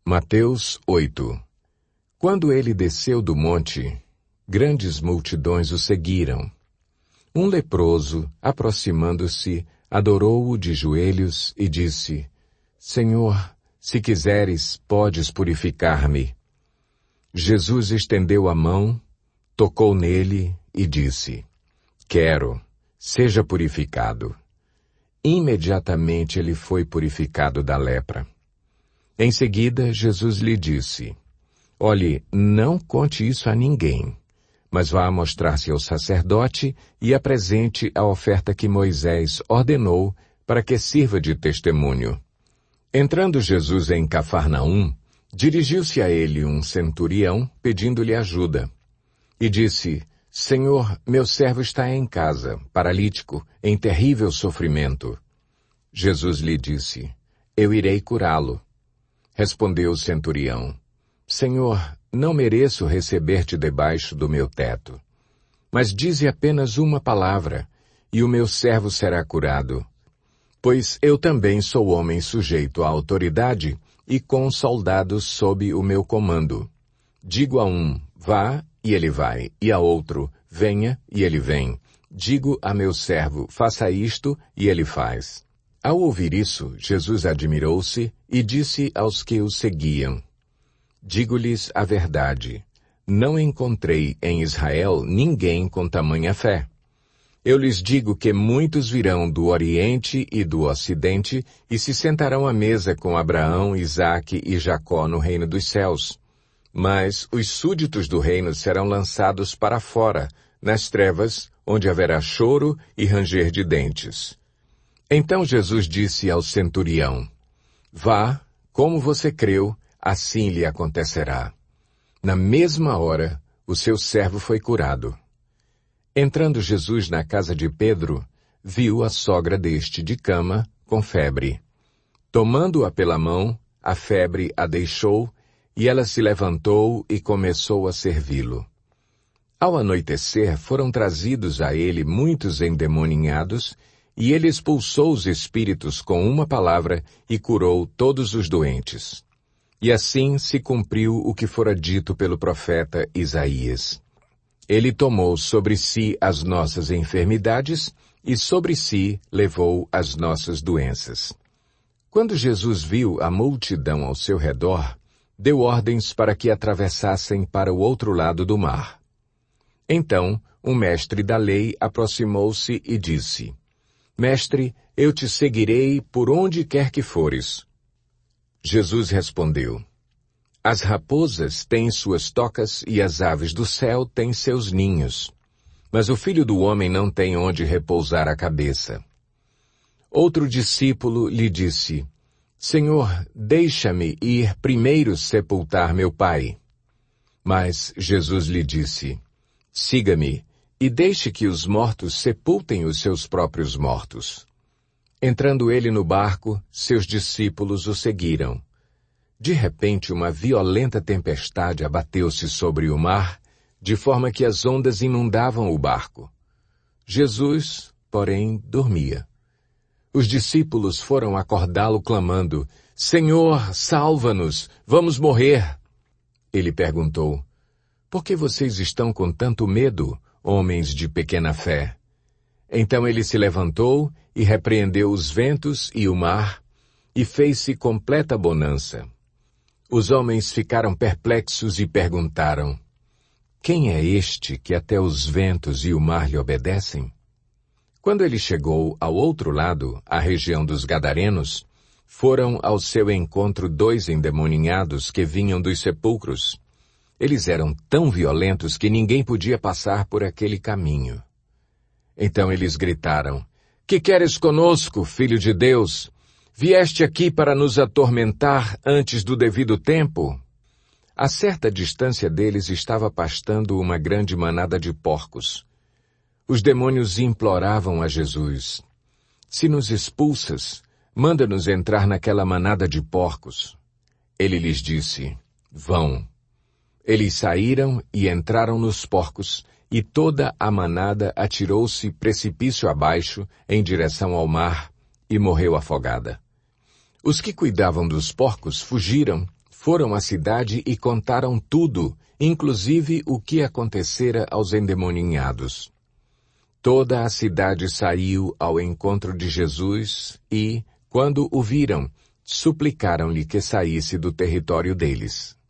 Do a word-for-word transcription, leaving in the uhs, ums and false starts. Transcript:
Mateus oito. Quando ele desceu do monte, grandes multidões o seguiram. Um leproso, aproximando-se, adorou-o de joelhos e disse: Senhor, se quiseres, podes purificar-me. Jesus estendeu a mão, tocou nele e disse: Quero, seja purificado. Imediatamente ele foi purificado da lepra. Em seguida, Jesus lhe disse: Olhe, não conte isso a ninguém, mas vá mostrar-se ao sacerdote e apresente a oferta que Moisés ordenou para que sirva de testemunho. Entrando Jesus em Cafarnaum, dirigiu-se a ele um centurião, pedindo-lhe ajuda. E disse: Senhor, meu servo está em casa, paralítico, em terrível sofrimento. Jesus lhe disse: Eu irei curá-lo. Respondeu o centurião: Senhor, não mereço receber-te debaixo do meu teto. Mas dize apenas uma palavra, e o meu servo será curado. Pois eu também sou homem sujeito à autoridade e com soldados sob o meu comando. Digo a um: vá, e ele vai, e a outro: venha, e ele vem. Digo a meu servo: faça isto, e ele faz. Ao ouvir isso, Jesus admirou-se e disse aos que o seguiam: Digo-lhes a verdade, não encontrei em Israel ninguém com tamanha fé. Eu lhes digo que muitos virão do Oriente e do Ocidente e se sentarão à mesa com Abraão, Isaque e Jacó no reino dos céus. Mas os súditos do reino serão lançados para fora, nas trevas, onde haverá choro e ranger de dentes. Então Jesus disse ao centurião: Vá, como você creu, assim lhe acontecerá. Na mesma hora, o seu servo foi curado. Entrando Jesus na casa de Pedro, viu a sogra deste de cama, com febre. Tomando-a pela mão, a febre a deixou, e ela se levantou e começou a servi-lo. Ao anoitecer, foram trazidos a ele muitos endemoninhados, e ele expulsou os espíritos com uma palavra e curou todos os doentes. E assim se cumpriu o que fora dito pelo profeta Isaías. Ele tomou sobre si as nossas enfermidades e sobre si levou as nossas doenças. Quando Jesus viu a multidão ao seu redor, deu ordens para que atravessassem para o outro lado do mar. Então, um mestre da lei aproximou-se e disse: Mestre, eu te seguirei por onde quer que fores. Jesus respondeu: As raposas têm suas tocas e as aves do céu têm seus ninhos, mas o Filho do Homem não tem onde repousar a cabeça. Outro discípulo lhe disse: Senhor, deixa-me ir primeiro sepultar meu pai. Mas Jesus lhe disse: Siga-me, e deixe que os mortos sepultem os seus próprios mortos. Entrando ele no barco, seus discípulos o seguiram. De repente, uma violenta tempestade abateu-se sobre o mar, de forma que as ondas inundavam o barco. Jesus, porém, dormia. Os discípulos foram acordá-lo clamando: Senhor, salva-nos, vamos morrer. Ele perguntou: Por que vocês estão com tanto medo, homens de pequena fé? Então ele se levantou e repreendeu os ventos e o mar, e fez-se completa bonança. Os homens ficaram perplexos e perguntaram: Quem é este que até os ventos e o mar lhe obedecem? Quando ele chegou ao outro lado, à região dos Gadarenos, foram ao seu encontro dois endemoninhados que vinham dos sepulcros. Eles eram tão violentos que ninguém podia passar por aquele caminho. Então eles gritaram: Que queres conosco, Filho de Deus? Vieste aqui para nos atormentar antes do devido tempo? A certa distância deles estava pastando uma grande manada de porcos. Os demônios imploravam a Jesus: Se nos expulsas, manda-nos entrar naquela manada de porcos. Ele lhes disse: Vão. Eles saíram e entraram nos porcos, e toda a manada atirou-se precipício abaixo, em direção ao mar, e morreu afogada. Os que cuidavam dos porcos fugiram, foram à cidade e contaram tudo, inclusive o que acontecera aos endemoninhados. Toda a cidade saiu ao encontro de Jesus e, quando o viram, suplicaram-lhe que saísse do território deles.